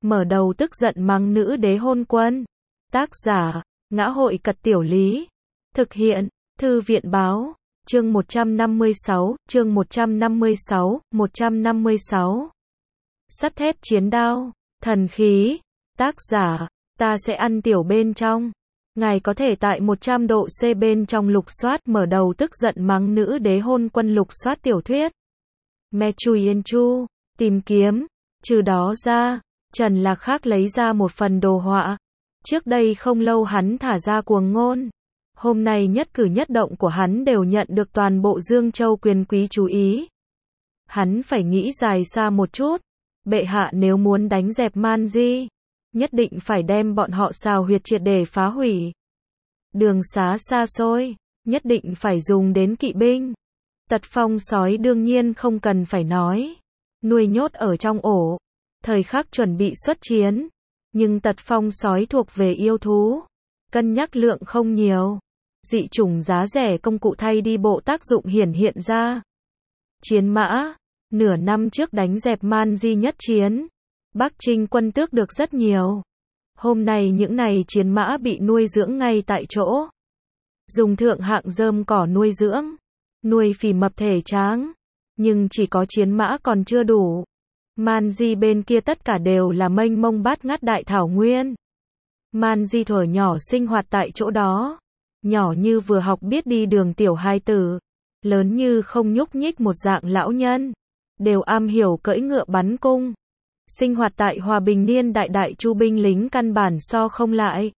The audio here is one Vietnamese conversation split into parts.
mở đầu tức giận mắng nữ đế hôn quân. Tác giả, Ngã hội Cật Tiểu Lý. Thực hiện, Thư viện Báo. Chương 156, chương 156. Sắt thép chiến đao, thần khí. Tác giả, ta sẽ ăn tiểu bên trong. Ngài có thể tại 100 độ C bên trong lục soát mở đầu tức giận mắng nữ đế hôn quân lục soát tiểu thuyết. Me Chui Yên Chu, tìm kiếm. Trừ đó ra, Trần Lạc khác lấy ra một phần đồ họa. Trước đây không lâu hắn thả ra cuồng ngôn. Hôm nay nhất cử nhất động của hắn đều nhận được toàn bộ Dương Châu quyền quý chú ý. Hắn phải nghĩ dài xa một chút. Bệ hạ nếu muốn đánh dẹp Man Di, nhất định phải đem bọn họ xào huyệt triệt để phá hủy. Đường xá xa xôi, nhất định phải dùng đến kỵ binh. Tật phong sói đương nhiên không cần phải nói. Nuôi nhốt ở trong ổ, thời khắc chuẩn bị xuất chiến. Nhưng tật phong sói thuộc về yêu thú. Cân nhắc lượng không nhiều. Dị chủng giá rẻ công cụ thay đi bộ tác dụng hiển hiện ra. Chiến mã, nửa năm trước đánh dẹp Man Di nhất chiến. Bắc Trinh quân tước được rất nhiều. Hôm nay những này chiến mã bị nuôi dưỡng ngay tại chỗ. Dùng thượng hạng rơm cỏ nuôi dưỡng. Nuôi phì mập thể tráng. Nhưng chỉ có chiến mã còn chưa đủ. Man Di bên kia tất cả đều là mênh mông bát ngát đại thảo nguyên. Man Di thuở nhỏ sinh hoạt tại chỗ đó. Nhỏ như vừa học biết đi đường tiểu hài tử. Lớn như không nhúc nhích một dạng lão nhân. Đều am hiểu cưỡi ngựa bắn cung. Sinh hoạt tại hòa bình niên đại đại chu binh lính căn bản so không lại.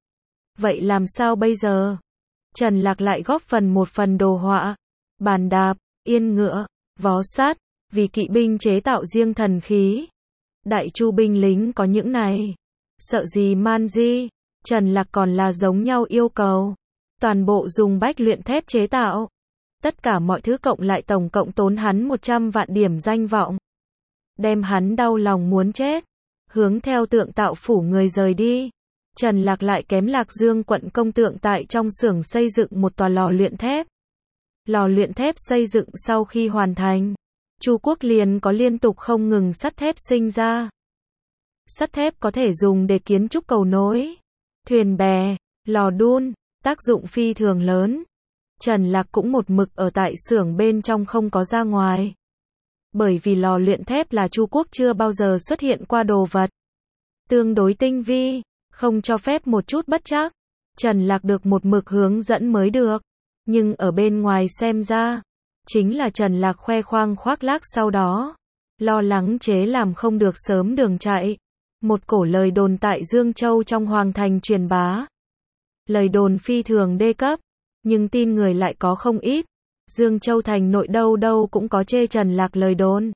Vậy làm sao bây giờ? Trần Lạc lại góp một phần đồ họa. Bàn đạp, yên ngựa, vó sát, vì kỵ binh chế tạo riêng thần khí. Đại chu binh lính có những này. Sợ gì Man Di? Trần Lạc còn là giống nhau yêu cầu. Toàn bộ dùng bách luyện thép chế tạo. Tất cả mọi thứ cộng lại tổng cộng tốn hắn 100 vạn điểm danh vọng. Đem hắn đau lòng muốn chết. Hướng theo tượng tạo phủ người rời đi. Trần Lạc lại kém Lạc Dương quận công tượng tại trong xưởng xây dựng một tòa lò luyện thép. Lò luyện thép xây dựng sau khi hoàn thành, Chu quốc liền có liên tục không ngừng sắt thép sinh ra. Sắt thép có thể dùng để kiến trúc cầu nối, thuyền bè, lò đun, tác dụng phi thường lớn. Trần Lạc cũng một mực ở tại xưởng bên trong không có ra ngoài. Bởi vì lò luyện thép là Chu quốc chưa bao giờ xuất hiện qua đồ vật. Tương đối tinh vi, không cho phép một chút bất trắc. Trần Lạc được một mực hướng dẫn mới được. Nhưng ở bên ngoài xem ra, chính là Trần Lạc khoe khoang khoác lác sau đó. Lo lắng chế làm không được sớm đường chạy. Một cổ lời đồn tại Dương Châu trong hoàng thành truyền bá. Lời đồn phi thường đê cấp, nhưng tin người lại có không ít. Dương Châu thành nội đâu đâu cũng có chê Trần Lạc lời đồn.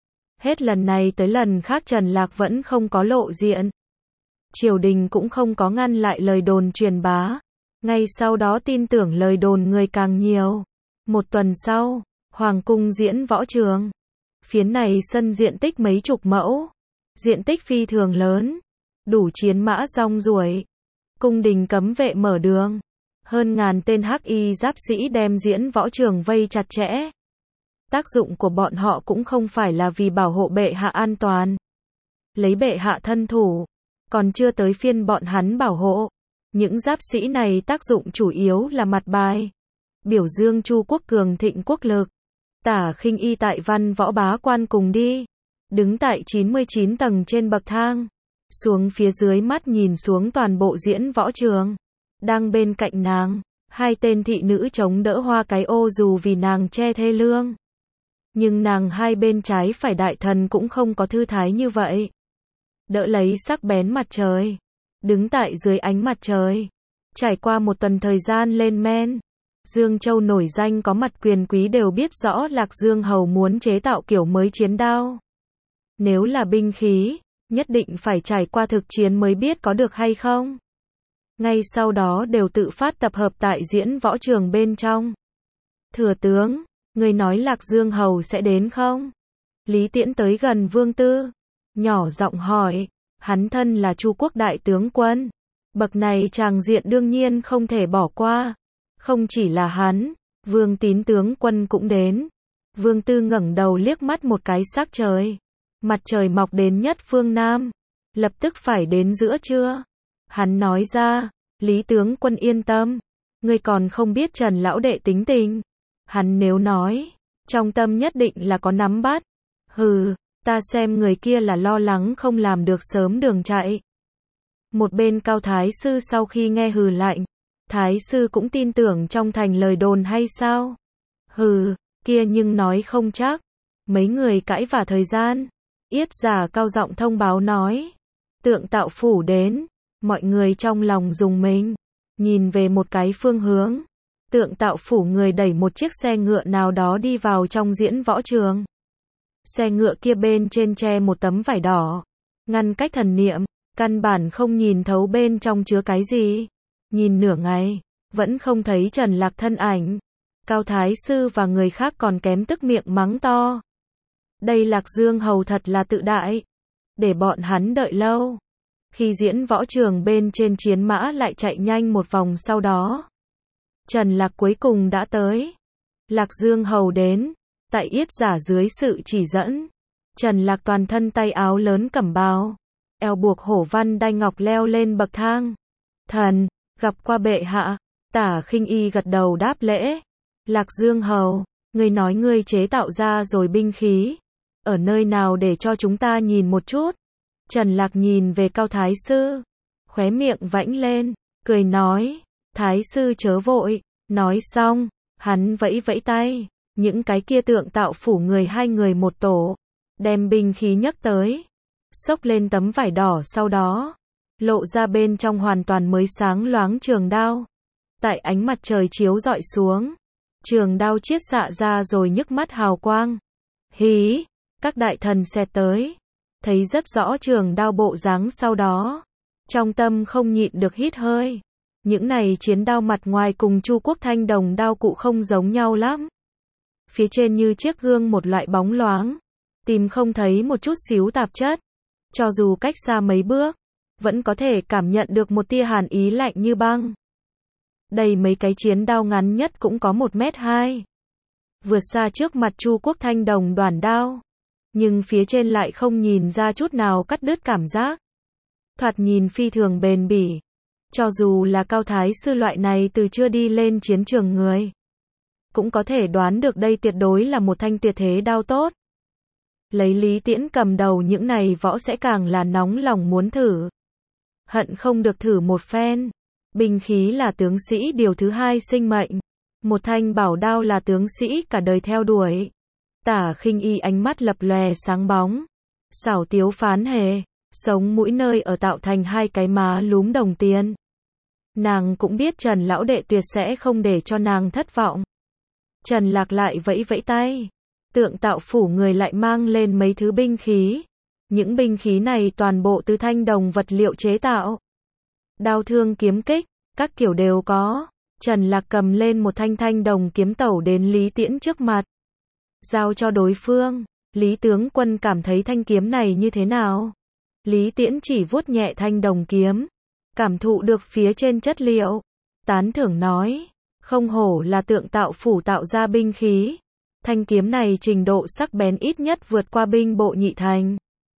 Hết lần này tới lần khác Trần Lạc vẫn không có lộ diện. Triều đình cũng không có ngăn lại lời đồn truyền bá. Ngay sau đó tin tưởng lời đồn người càng nhiều. Một tuần sau, Hoàng cung diễn võ trường. Phiến này sân diện tích mấy chục mẫu. Diện tích phi thường lớn. Đủ chiến mã rong ruổi. Cung đình cấm vệ mở đường. Hơn ngàn tên hắc y giáp sĩ đem diễn võ trường vây chặt chẽ. Tác dụng của bọn họ cũng không phải là vì bảo hộ bệ hạ an toàn. Lấy bệ hạ thân thủ. Còn chưa tới phiên bọn hắn bảo hộ. Những giáp sĩ này tác dụng chủ yếu là mặt bài. Biểu dương Chu quốc cường thịnh quốc lực. Tả Khinh Y tại văn võ bá quan cùng đi. Đứng tại 99 tầng trên bậc thang. Xuống phía dưới mắt nhìn xuống toàn bộ diễn võ trường. Đang bên cạnh nàng, hai tên thị nữ chống đỡ hoa cái ô dù vì nàng che thê lương. Nhưng nàng hai bên trái phải đại thần cũng không có thư thái như vậy. Đỡ lấy sắc bén mặt trời. Đứng tại dưới ánh mặt trời. Trải qua một tuần thời gian lên men. Dương Châu nổi danh có mặt quyền quý đều biết rõ Lạc Dương hầu muốn chế tạo kiểu mới chiến đao. Nếu là binh khí, nhất định phải trải qua thực chiến mới biết có được hay không. Ngay sau đó đều tự phát tập hợp tại diễn võ trường bên trong. Thừa tướng, người nói Lạc Dương hầu sẽ đến không? Lý Tiễn tới gần Vương Tư. Nhỏ giọng hỏi. Hắn thân là Chu quốc đại tướng quân. Bậc này tràng diện đương nhiên không thể bỏ qua. Không chỉ là hắn, Vương Tín tướng quân cũng đến. Vương Tư ngẩng đầu liếc mắt một cái sắc trời. Mặt trời mọc đến nhất phương Nam. lập tức phải đến giữa trưa. Hắn nói ra, Lý tướng quân yên tâm, ngươi còn không biết Trần lão đệ tính tình. Hắn nếu nói, trong tâm nhất định là có nắm bắt. Hừ, ta xem người kia là lo lắng không làm được sớm đường chạy. Một bên Cao Thái sư sau khi nghe hừ lạnh, Thái sư cũng tin tưởng trong thành lời đồn hay sao? Hừ, kia nhưng nói không chắc. Mấy người cãi vả thời gian, Yết Giả cao giọng thông báo nói, Tượng Tạo phủ đến. Mọi người trong lòng rùng mình, nhìn về một cái phương hướng. Tượng Tạo phủ người đẩy một chiếc xe ngựa nào đó đi vào trong diễn võ trường. Xe ngựa kia bên trên che một tấm vải đỏ, ngăn cách thần niệm, căn bản không nhìn thấu bên trong chứa cái gì. Nhìn nửa ngày, vẫn không thấy Trần Lạc thân ảnh. Cao Thái sư và người khác còn kém tức miệng mắng to. Đây Lạc Dương hầu thật là tự đại, để bọn hắn đợi lâu. Khi diễn võ trường bên trên chiến mã lại chạy nhanh một vòng sau đó, Trần Lạc cuối cùng đã tới. Lạc Dương hầu đến, tại Yết Giả dưới sự chỉ dẫn, Trần Lạc toàn thân tay áo lớn cẩm bào, eo buộc hổ văn đai ngọc leo lên bậc thang. Thần, gặp qua bệ hạ. Tả Khinh Y gật đầu đáp lễ. Lạc Dương hầu, ngươi nói ngươi chế tạo ra rồi binh khí, ở nơi nào để cho chúng ta nhìn một chút. Trần Lạc nhìn về Cao Thái sư, khóe miệng vãnh lên, cười nói, Thái sư chớ vội. Nói xong, hắn vẫy vẫy tay, những cái kia Tượng Tạo phủ người hai người một tổ, đem binh khí nhấc tới, xốc lên tấm vải đỏ sau đó, lộ ra bên trong hoàn toàn mới sáng loáng trường đao. Tại ánh mặt trời chiếu rọi xuống, trường đao chiết xạ ra rồi nhức mắt hào quang. Hí, các đại thần xẹt tới, thấy rất rõ trường đao bộ dáng sau đó, trong tâm không nhịn được hít hơi. Những này chiến đao mặt ngoài cùng Chu Quốc Thanh đồng đao cụ không giống nhau lắm. Phía trên như chiếc gương một loại bóng loáng, tìm không thấy một chút xíu tạp chất. Cho dù cách xa mấy bước, vẫn có thể cảm nhận được một tia hàn ý lạnh như băng. Đây mấy cái chiến đao ngắn nhất cũng có 1m2. Vượt xa trước mặt Chu Quốc Thanh đồng đoàn đao. Nhưng phía trên lại không nhìn ra chút nào cắt đứt cảm giác. Thoạt nhìn phi thường bền bỉ. Cho dù là Cao Thái sư loại này từ chưa đi lên chiến trường người, cũng có thể đoán được đây tuyệt đối là một thanh tuyệt thế đao tốt. Lấy Lý Tiễn cầm đầu những này võ sẽ càng là nóng lòng muốn thử. Hận không được thử một phen. Binh khí là tướng sĩ điều thứ hai sinh mệnh. Một thanh bảo đao là tướng sĩ cả đời theo đuổi. Tả Khinh Y ánh mắt lập lòe sáng bóng. Xảo tiếu phán hề, sống mũi nơi ở tạo thành hai cái má lúm đồng tiền. Nàng cũng biết Trần lão đệ tuyệt sẽ không để cho nàng thất vọng. Trần Lạc lại vẫy vẫy tay. Tượng Tạo phủ người lại mang lên mấy thứ binh khí. Những binh khí này toàn bộ từ thanh đồng vật liệu chế tạo. Đao thương kiếm kích, các kiểu đều có. Trần Lạc cầm lên một thanh thanh đồng kiếm tẩu đến Lý Tiễn trước mặt. Giao cho đối phương. Lý tướng quân cảm thấy thanh kiếm này như thế nào? Lý Tiễn chỉ vuốt nhẹ thanh đồng kiếm, cảm thụ được phía trên chất liệu, tán thưởng nói, không hổ là Tượng Tạo phủ tạo ra binh khí. Thanh kiếm này trình độ sắc bén ít nhất vượt qua binh bộ nhị thành.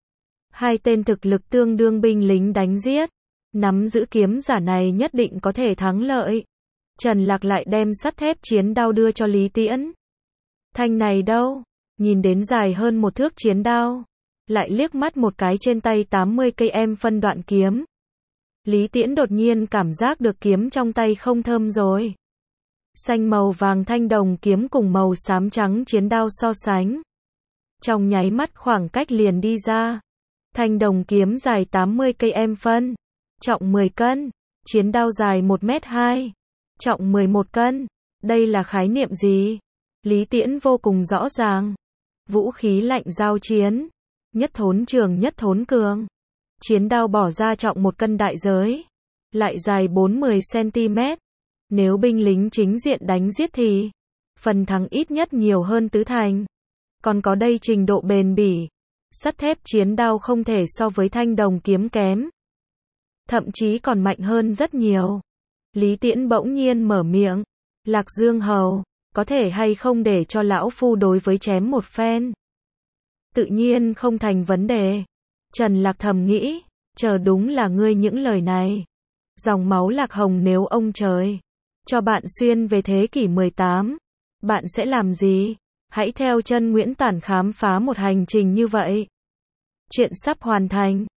Hai tên thực lực tương đương binh lính đánh giết, nắm giữ kiếm giả này nhất định có thể thắng lợi. Trần Lạc lại đem sắt thép chiến đao đưa cho Lý Tiễn. Thanh này đâu? Nhìn đến dài hơn một thước chiến đao, lại liếc mắt một cái trên tay 80 cây em phân đoạn kiếm. Lý Tiễn đột nhiên cảm giác được kiếm trong tay không thơm rồi. Xanh màu vàng thanh đồng kiếm cùng màu xám trắng chiến đao so sánh. Trong nháy mắt khoảng cách liền đi ra. Thanh đồng kiếm dài 80 cây em phân, trọng 10 cân. Chiến đao dài 1m2, trọng 11 cân. Đây là khái niệm gì? Lý Tiễn vô cùng rõ ràng. Vũ khí lạnh giao chiến. Nhất thốn trường nhất thốn cường. Chiến đao bỏ ra trọng 1 cân đại giới. Lại dài 40cm. Nếu binh lính chính diện đánh giết thì phần thắng ít nhất nhiều hơn tứ thành. Còn có đây trình độ bền bỉ. Sắt thép chiến đao không thể so với thanh đồng kiếm kém. Thậm chí còn mạnh hơn rất nhiều. Lý Tiễn bỗng nhiên mở miệng. Lạc Dương hầu, có thể hay không để cho lão phu đối với chém một phen? Tự nhiên không thành vấn đề. Trần Lạc thầm nghĩ, Chờ đúng là ngươi những lời này. Dòng máu Lạc Hồng nếu ông trời cho bạn xuyên về thế kỷ 18, bạn sẽ làm gì? Hãy theo chân Nguyễn Tản khám phá một hành trình như vậy. Chuyện sắp hoàn thành.